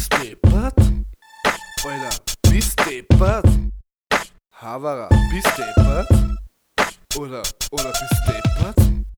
Bist deppert? Alter, bist deppert? Havara, bist deppert? Oder bist deppert?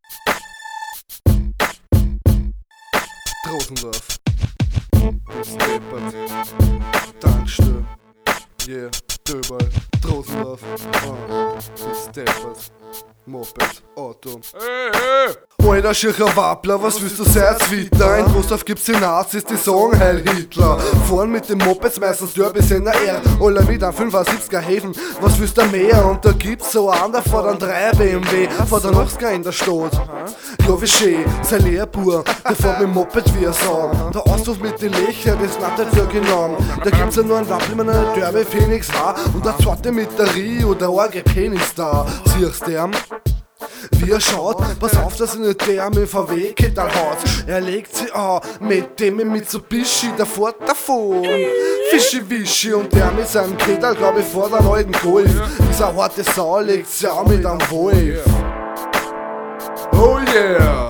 Drosendorf, bist deppert? Tankstelle, yeah, Döberl, Drosendorf, bist deppert? Moped, Auto. Alter, schircher Wappler, was willst du sein, Twitter? In Großdorf gibt's die Nazis, die sagen Heil Hitler. Fahren mit den Mopeds meistens Derbys in der R. Alle mit einem 75er Häfen, was willst du mehr? Und da gibt's so einen, der fährt einen 3er BMW, fährt einen 80er in der Stadt. Ja, wie schön, sein Lehrbuhr, der fährt mit dem Moped wie er sagt. Der Ausdruck mit den Löchern, das ist nicht für genau. Da gibt's ja nur einen Wappel mit einer Derby Phoenix H und der zweite mit der Rio, der arge Penis da. Siehst du? Wie er schaut, pass auf, dass er nicht der mit VW-Kettel haut. Er legt sie an mit dem Mitsubishi, der fährt davon. Fischi-Wischi und der mit seinem Kettel, glaub ich, fährt einen alten Golf. Dieser harte Sau legt sie an mit einem Wolf. Oh yeah,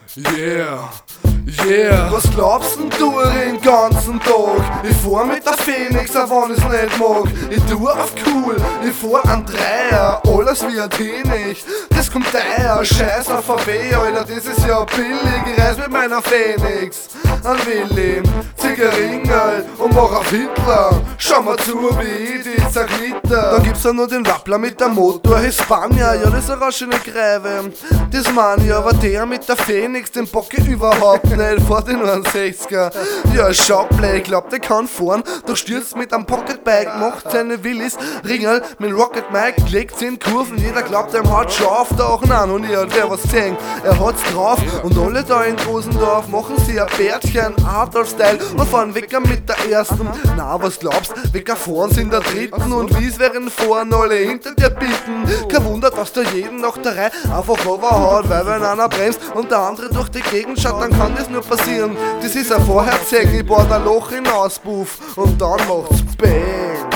yeah. Yeah. Was glaubst denn du den ganzen Tag? Ich fahr mit der Phoenix, auch wenn ich's nicht mag. Ich tu auf cool, ich fahr an Dreier, alles wie ein Teenicht. Das kommt daher, scheiß auf VW, Alter, das ist ja billig. Ich reis mit meiner Phoenix an Willi, Ziggeringerl und mach auf Hitler. Schau mal zu, wie ich die zerknitter. Dann gibt's ja nur den Wappler mit der Motor Hispania, ja, das ist eine raschene Greive. Das man ja, aber der mit der Phoenix, den bock ich überhaupt nicht. Fährt in einen 60er. Ja, Schauplay, ich glaub, der kann fahren. Doch stürzt mit einem Pocketbike, macht seine Willis. Ringel mit Rocket Mike, legt 10 Kurven. Jeder glaubt, er hat schon auftauchen an. Und ja, wer was sehen, er hat's drauf. Und alle da in Drosendorf machen sie ein Bärtchen, Adolf-Style und fahren Wecker mit der ersten. Na, was glaubst, Wecker fahren sie in der dritten. Und wie's wären fahren alle hinter dir bitten. Kein Wunder, dass da jeden nach der Reihe einfach overhaut. Weil wenn einer bremst und der andere durch die Gegend schaut, dann kann das nur passieren. Das ist ein Vorherzeichen, ich bohr ein Loch hinauspuff und dann macht's Bang.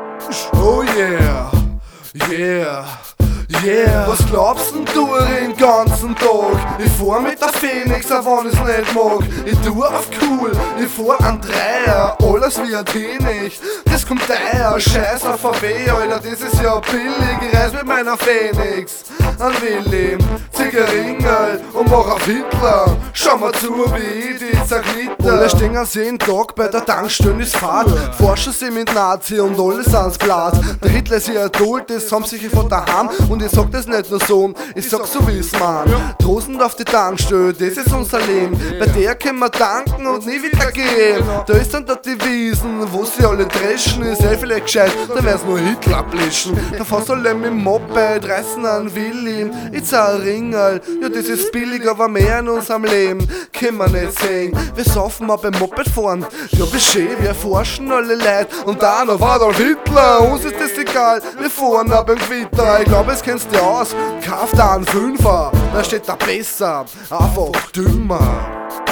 Oh yeah, yeah. Yeah. Was glaubst denn du den ganzen Tag? Ich fahr mit der Phoenix, auch wenn ich's nicht mag. Ich tu auf cool, ich fahr an Dreier, alles wie ein Teenicht. Das kommt daher, scheiß auf VW, Alter, das ist ja billig. Ich reis mit meiner Phoenix an Willi, Ziggeringerl und mach auf Hitler. Schau mal zu, wie ich die zerknitter. Alle stehen jeden Tag bei der Tankstelle, ist Fahrt. Forschen sie mit Nazi und alles ans Glas. Der Hitler ist ihr Idol, das haben sich von daheim. Und ich sag das nicht nur so, ich sag so wie's man. Drosend auf die Tankstelle, das ist unser Leben. Bei der können wir tanken und nie wieder gehen. Da ist dann dort die Wiesen, wo sie alle dreschen. Ist vielleicht gescheit, dann wär's nur Hitler ablischen. Da fahrst du alle mit dem Moped, reißen an Willi, it's a Ringerl. Ja, das ist billig, aber mehr in unserem Leben können wir nicht sehen. Wir saufen mal beim Moped fahren, ja wie schön, wir forschen alle Leute. Und dann auf Adolf Hitler, uns ist das egal, wir fahren ab beim Gewitter. Ich glaub, es kennst du aus, kauf da einen Fünfer, da steht da besser, einfach dümmer.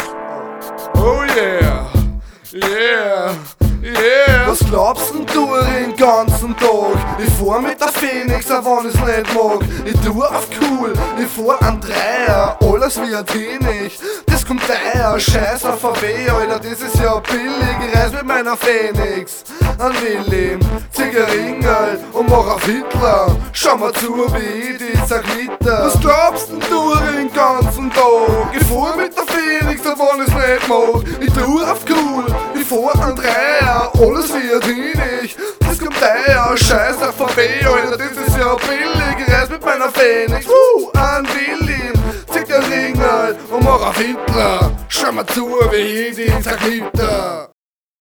Oh yeah, yeah, yeah. Was glaubst denn du den ganzen Tag? Ich fahr mit der Phoenix, auch wenn ich's nicht mag. Ich tu auf cool, ich fahr an Dreier, alles wie ein Teenicht. Das kommt daher, scheiß auf VW, Alter, das ist ja billig. Ich reis mit meiner Phoenix an Willi, Ziggeringerl und mach auf Hitler. Schau mal zu, wie ich die zerknitter. Was glaubst denn du den ganzen Tag? Ich fahr mit der Phoenix, auch wenn ich's nicht mag. Ich tu auf cool, ich fahr an Dreier, alles wie ein Teenicht. Das kommt daher, scheiß auf VW, Alter, das ist ja billig. Ich reis mit meiner Phoenix an Willi, Ziggeringerl und mach auf Hitler. Schau mal zu, wie ich die zerknitter.